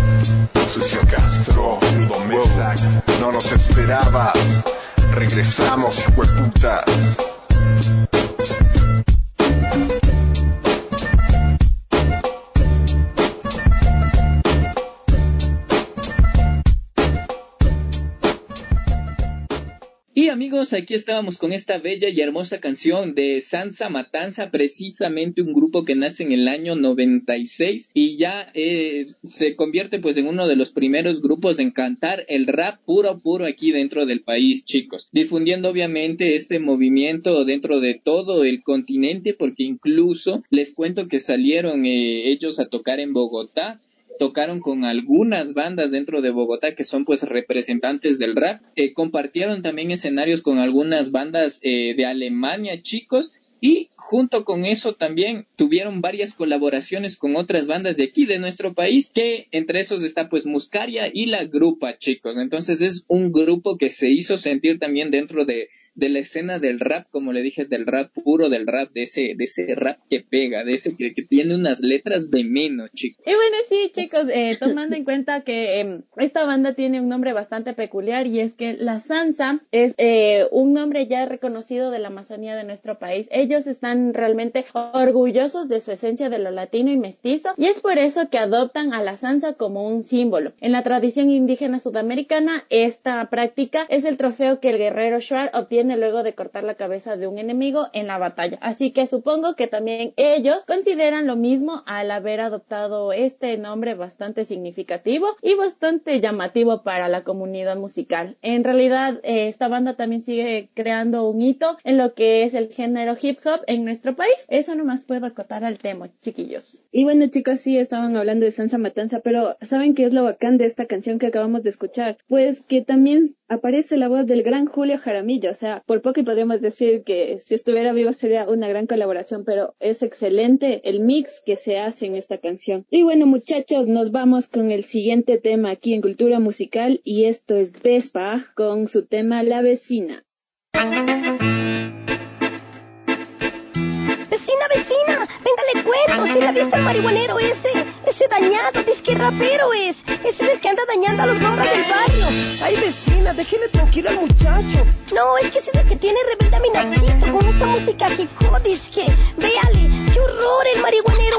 Sucio Castro, Mundo Mesa, no nos esperabas, regresamos, hijueputas. Y amigos, aquí estábamos con esta bella y hermosa canción de Sansa Matanza, precisamente un grupo que nace en el año 96 y ya se convierte pues en uno de los primeros grupos en cantar el rap puro aquí dentro del país, chicos, difundiendo obviamente este movimiento dentro de todo el continente, porque incluso les cuento que salieron ellos a tocar en Bogotá. Tocaron con algunas bandas dentro de Bogotá que son pues representantes del rap, compartieron también escenarios con algunas bandas de Alemania, chicos, y junto con eso también tuvieron varias colaboraciones con otras bandas de aquí de nuestro país, que entre esos está pues Muscaria y La Grupa, chicos. Entonces es un grupo que se hizo sentir también dentro de la escena del rap, como le dije, del rap puro, del rap, de ese rap que pega, de ese que tiene unas letras veneno, chicos. Y bueno, sí, chicos, tomando en cuenta que esta banda tiene un nombre bastante peculiar, y es que la Sansa es un nombre ya reconocido de la Amazonía de nuestro país. Ellos están realmente orgullosos de su esencia de lo latino y mestizo, y es por eso que adoptan a la Sansa como un símbolo. En la tradición indígena sudamericana, esta práctica es el trofeo que el guerrero Shuar obtiene luego de cortar la cabeza de un enemigo en la batalla. Así que supongo que también ellos consideran lo mismo al haber adoptado este nombre bastante significativo y bastante llamativo para la comunidad musical. En realidad, esta banda también sigue creando un hito en lo que es el género hip hop en nuestro país. Eso nomás puedo acotar al tema, chiquillos. Y bueno, chicos, sí, estaban hablando de Sansa Matanza, pero ¿saben qué es lo bacán de esta canción que acabamos de escuchar? Pues que también aparece la voz del gran Julio Jaramillo. O sea, por poco podríamos decir que si estuviera vivo sería una gran colaboración, pero es excelente el mix que se hace en esta canción. Y bueno, muchachos, nos vamos con el siguiente tema aquí en Cultura Musical, y esto es Vespa con su tema La Vecina. Vecina, venga, le cuento, si la viste al marihuanero ese dañado, disque rapero ese es el que anda dañando a los gorras del barrio. Ay, vecina, déjele tranquilo al muchacho. No, es que ese es el que tiene rebelde a mi Nachito con esta música hip hop, disque. Véale, qué horror el marihuanero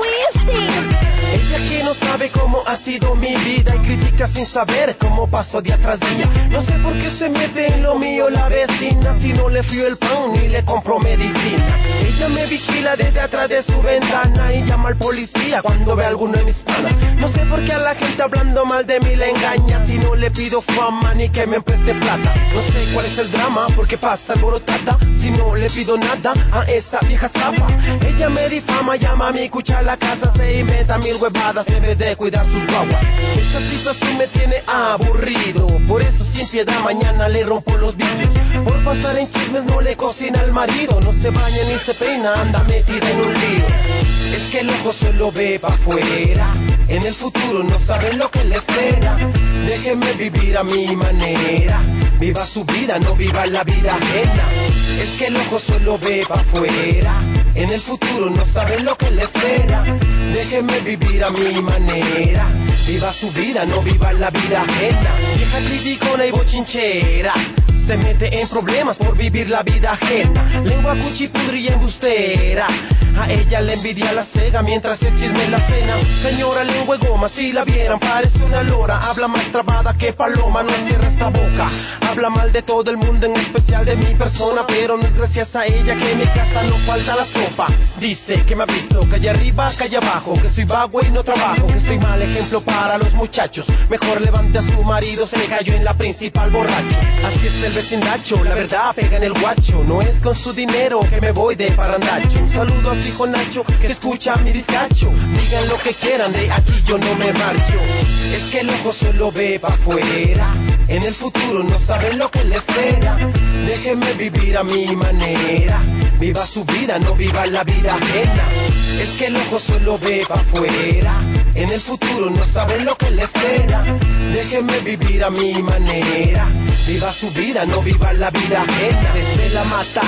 Ella que no sabe cómo ha sido mi vida y critica sin saber cómo paso día tras día. No sé por qué se mete en lo mío la vecina, si no le frío el pan ni le compro medicina. Ella me vigila desde atrás de su ventana y llama al policía cuando ve a alguno de mis panas. No sé por qué a la gente hablando mal de mí le engaña, si no le pido fama ni que me preste plata. No sé cuál es el drama, porque pasa alborotada, si no le pido nada a esa vieja zapa. Ella me difama, llama a mi cucha a la casa, se inventa mil huevadas en vez de cuidar sus guaguas. Esta situación me tiene aburrido, por eso sin piedad mañana le rompo los vidrios. Por pasar en chismes no le cocina al marido, no se baña ni se peina, anda metida en un lío. Es que el ojo solo ve pa' afuera, en el futuro no sabe lo que le espera. Déjeme vivir a mi manera, viva su vida, no viva la vida ajena. Es que el ojo solo ve pa' afuera, en el futuro no sabe lo que le espera. Déjeme vivir a mi manera, viva su vida, no viva la vida ajena. Vieja criticona y bochinchera, se mete en problemas por vivir la vida ajena. Lengua cuchipudri y embustera, a ella le envidia la cega mientras el chisme en la cena. Señora lengua de goma, si la vieran parece una lora. Habla más trabada que paloma, no cierra esa boca. Habla mal de todo el mundo, en especial de mi persona, pero no es gracias a ella que en mi casa no falta la sopa. Dice que me ha visto calle arriba, calle abajo, que soy vago y no trabajo, que soy mal ejemplo para los muchachos. Mejor levante a su marido, se le cayó en la principal borracho. Así es el vecindacho, la verdad pega en el guacho. No es con su dinero que me voy de parandacho. Un saludo a su hijo Nacho, que escucha mi discacho. Digan lo que quieran, de aquí yo no me marcho. Es que el ojo solo ve pa' afuera, en el futuro no sabe lo que le espera. Déjeme vivir a mi manera, viva su vida, no viva la vida ajena. Es que el ojo solo ve pa' afuera, en el futuro no sabe lo que le espera. Déjeme vivir a mi manera, viva su vida, no viva la vida ajena. Desde la mata,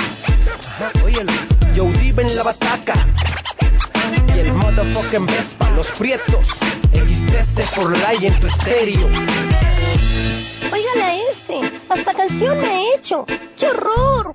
óyelo, yo vivo en la bataca, y el motherfucking Vespa, los prietos, XTC por ley en tu estéreo. Óigale a hasta canción me ha hecho. ¡Qué horror!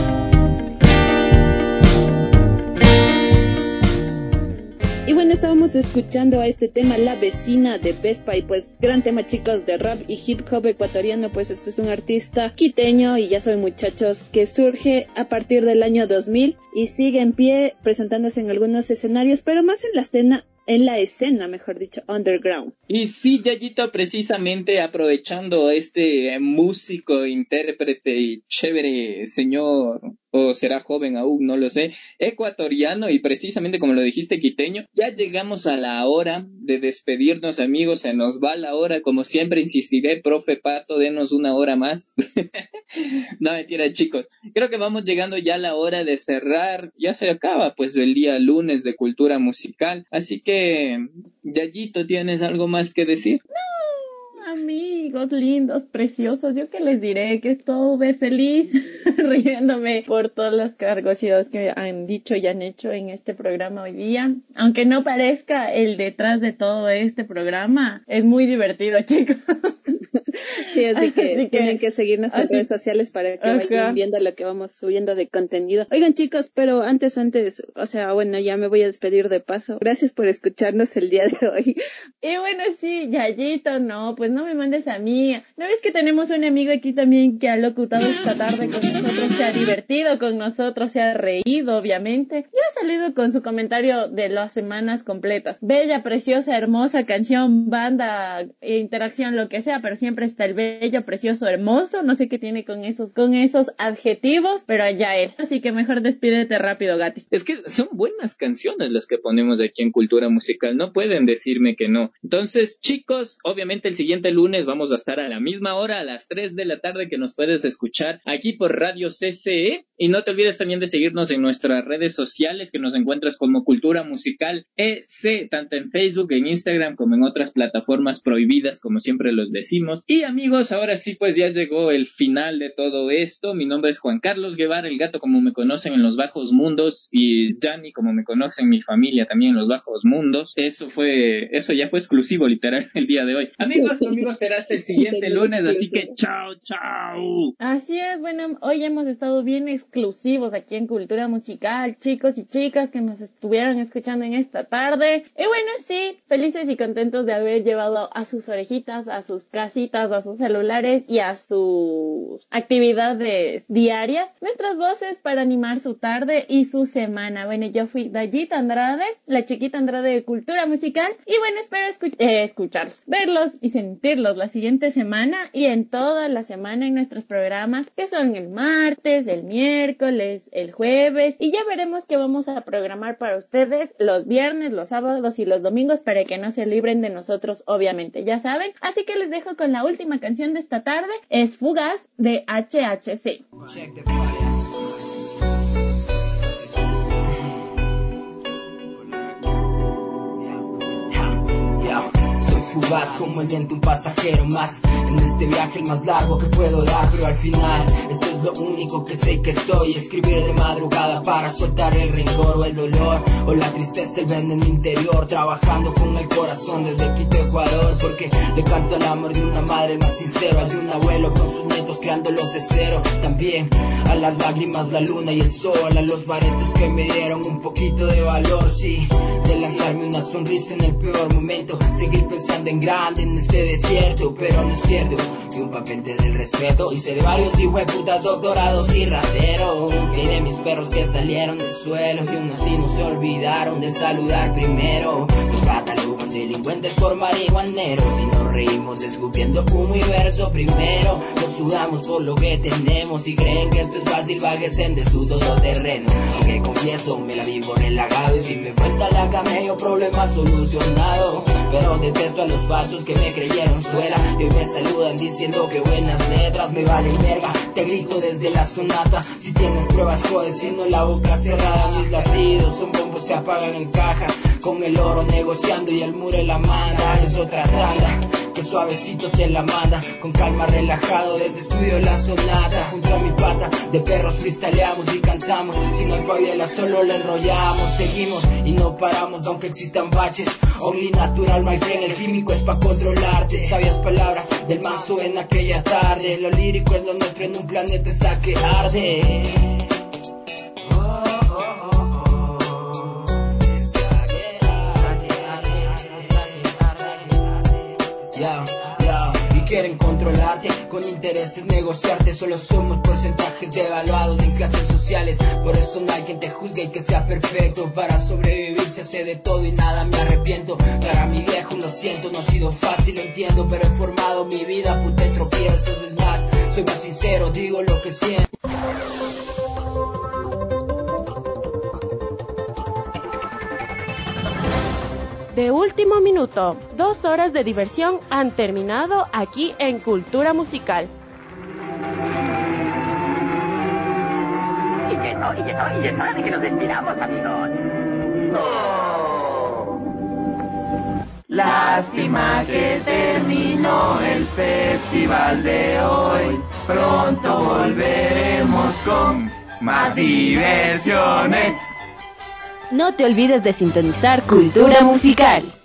Y bueno, estábamos estábamos escuchando a este tema La Vecina de Vespa, y pues gran tema, chicos, de rap y hip hop ecuatoriano. Pues este es un artista quiteño y ya saben, muchachos, que surge a partir del año 2000 y sigue en pie presentándose en algunos escenarios, pero más en la escena, mejor dicho, underground. Y sí, Yayito, precisamente aprovechando este músico, intérprete y chévere señor, o será joven aún, no lo sé, ecuatoriano, y precisamente como lo dijiste, quiteño, ya llegamos a la hora de despedirnos, amigos. Se nos va la hora, como siempre insistiré, profe Pato, denos una hora más. No, mentira, chicos, creo que vamos llegando ya a la hora de cerrar. Ya se acaba pues el día lunes de cultura musical, así que Yayito, ¿tienes algo más que decir? Amigos lindos, preciosos, yo qué les diré, que estuve feliz riéndome por todas las cargosidades que han dicho y han hecho en este programa hoy día. Aunque no parezca, el detrás de todo este programa es muy divertido, chicos. Sí, así que tienen que seguirnos en redes sociales para que vayan viendo lo que vamos subiendo de contenido. Oigan, chicos, pero antes, o sea, bueno, ya me voy a despedir de paso. Gracias por escucharnos el día de hoy. Y bueno, sí, Yayito, no, pues no me mandes a mí. ¿No ves que tenemos un amigo aquí también que ha locutado esta tarde con nosotros, se ha divertido con nosotros, se ha reído, obviamente, y ha salido con su comentario de las semanas completas? Bella, preciosa, hermosa canción, banda, interacción, lo que sea, pero siempre está el bello, precioso, hermoso. No sé qué tiene con esos adjetivos, pero allá él. Así que mejor despídete rápido, Gatis. Es que son buenas canciones las que ponemos aquí en Cultura Musical, no pueden decirme que no. Entonces, chicos, obviamente el siguiente lunes vamos a estar a la misma hora, a las 3 de la tarde, que nos puedes escuchar aquí por Radio CCE. Y no te olvides también de seguirnos en nuestras redes sociales, que nos encuentras como Cultura Musical EC, tanto en Facebook, en Instagram, como en otras plataformas prohibidas, como siempre los decimos. Y amigos, ahora sí, pues ya llegó el final de todo esto. Mi nombre es Juan Carlos Guevara, el gato como me conocen en los bajos mundos, y Gianni como me conocen mi familia también en los bajos mundos. Eso ya fue exclusivo literal el día de hoy. Amigos, será hasta el siguiente lunes, así que chao. Así es, bueno, hoy hemos estado bien exclusivos aquí en Cultura Musical, chicos y chicas que nos estuvieron escuchando en esta tarde. Y bueno, sí, felices y contentos de haber llevado a sus orejitas, a sus casitas, a sus celulares y a sus actividades diarias nuestras voces para animar su tarde y su semana. Bueno, yo fui Dayita Andrade, la chiquita Andrade de Cultura Musical, y bueno, espero escucharlos, verlos y sentirlos la siguiente semana y en toda la semana en nuestros programas, que son el martes, el miércoles, el jueves, y ya veremos qué vamos a programar para ustedes los viernes, los sábados y los domingos, para que no se libren de nosotros, obviamente, ya saben. Así que les dejo con la última canción de esta tarde, es Fugaz de HHC. Fugaz como el viento, un pasajero más en este viaje, el más largo que puedo dar, pero al final esto es lo único que sé que soy. Escribir de madrugada para soltar el rencor o el dolor o la tristeza, el vende en mi interior, trabajando con el corazón desde Quito, Ecuador, porque le canto al amor de una madre, el más sincero, al de un abuelo con sus nietos creándolos de cero, también a las lágrimas, la luna y el sol, a los baretos que me dieron un poquito de valor, sí, de lanzarme una sonrisa en el peor momento, seguir pensando en grande en este desierto, pero no es cierto, y un papel te da el respeto, hice de varios hijueputas doctorados y rateros, y de mis perros que salieron del suelo, y aún así no se olvidaron de saludar primero, nos catalogan delincuentes por marihuaneros, y nos reímos escupiendo humo y verso primero, nos sudamos por lo que tenemos, y creen que esto es fácil, bájense de su todoterreno, aunque confieso, me la vivo relajado, y si me falta la camello, problema solucionado, pero detesto a los pasos que me creyeron suela, y hoy me saludan diciendo que buenas letras, me valen verga, te grito desde la sonata, si tienes pruebas joder, si no la boca cerrada, mis latidos son bombos, se apagan en caja, con el oro negociando y el muro en la manda, es otra tanda, que suavecito te la manda, con calma relajado desde estudio la sonata, junto a mi pata, de perros freestyleamos y cantamos, si no hay pavela solo la enrollamos, seguimos y no paramos aunque existan baches, only natural my friend, el químico es pa' controlarte, sabias palabras del mazo en aquella tarde, lo lírico es lo nuestro en un planeta está que arde. quieren controlarte, con intereses negociarte. Solo somos porcentajes devaluados en clases sociales. Por eso no hay quien te juzgue y que sea perfecto. Para sobrevivir se hace de todo y nada me arrepiento. Para mi viejo lo siento, no ha sido fácil, lo entiendo, pero he formado mi vida, puta, tropiezos. Es más, soy más sincero, digo lo que siento. De último minuto, 2 horas de diversión han terminado aquí en Cultura Musical. Y es hora de que nos despidamos, amigos. ¡No! Lástima que terminó el festival de hoy. Pronto volveremos con más diversiones. No te olvides de sintonizar Cultura Musical.